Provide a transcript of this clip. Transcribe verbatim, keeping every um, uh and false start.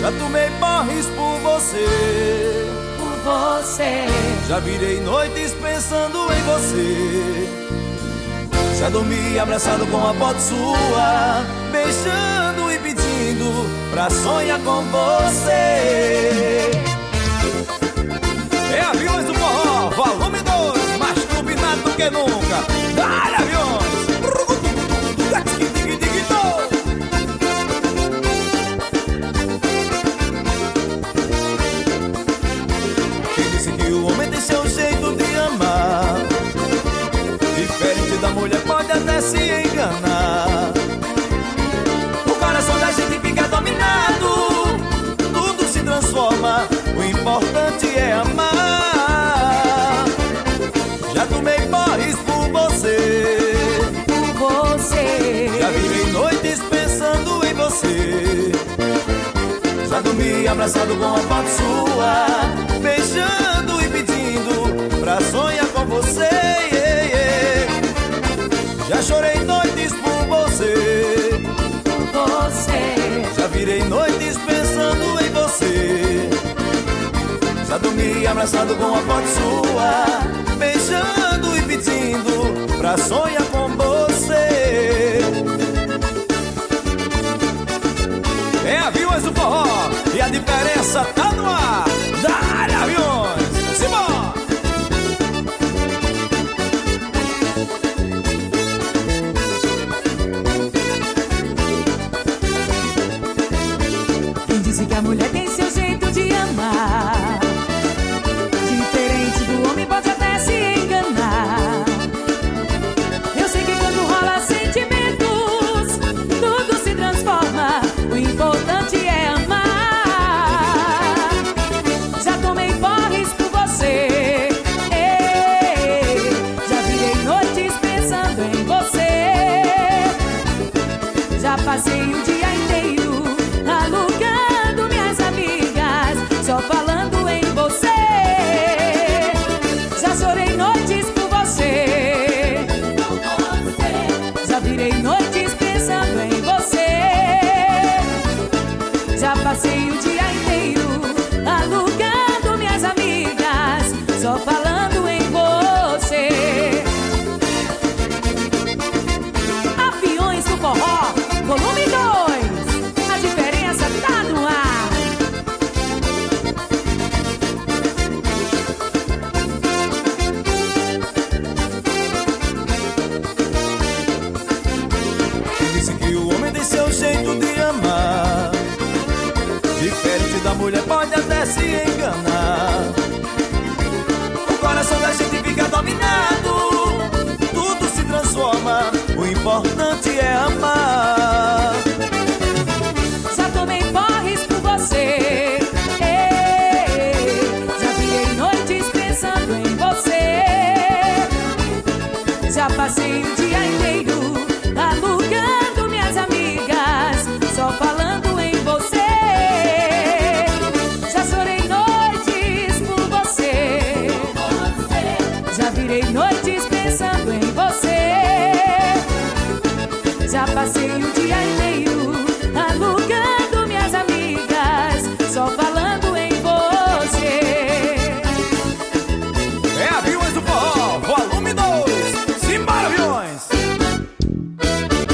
Já tomei porres por você, por você. já virei noites pensando em você. Já dormi abraçado com a foto sua, beijando e pedindo pra sonhar com você. É Aviões do Forró, volume dois, mais turbinado do que nunca. Dá-lhe, Aviões! Quem disse que o homem tem seu jeito de amar? Diferente da mulher pode até se enganar. O coração da gente fica dominado, tudo se transforma, o importante é amar. Já tomei porres por você, por você. já virei noites pensando em você. Já dormi abraçado com a foto sua, beijando e pedindo pra sonhar com você. Yeah, yeah. Já chorei noites por você, por você. já virei noites pensando em você. Já dormi abraçado com a foto sua, beijando e pedindo pra sonhar com você. É Aviões do Forró e a diferença tá no ar. Dá-lhe, Aviões! Simbora! Quem disse que a mulher tem seu jeito de amar? Diferente do homem pode até se enganar. Eu sei que quando rola sentimentos, tudo se transforma, o importante é amar. Já tomei porres por você, ei, já virei noites pensando em você. Já passei o dia inteiro alugando minhas amigas, só falando em você. Já chorei noites por você, já virei noites pensando em você. Já passei o dia inteiro alugando minhas amigas, só falando em você. Aviões do Forró, volume dois, a diferença tá no ar. Quem disse que o homem tem seu jeito de amar? Diferente da mulher pode até se enganar. O coração da gente fica dominado, tudo se transforma, o importante é amar. Já tomei porres por você, ei, já virei noites pensando em você. Já passei o dia inteiro alugando minhas amigas, só falando em você. Já chorei noites por você, já virei noites pensando em você. Já passei o dia inteiro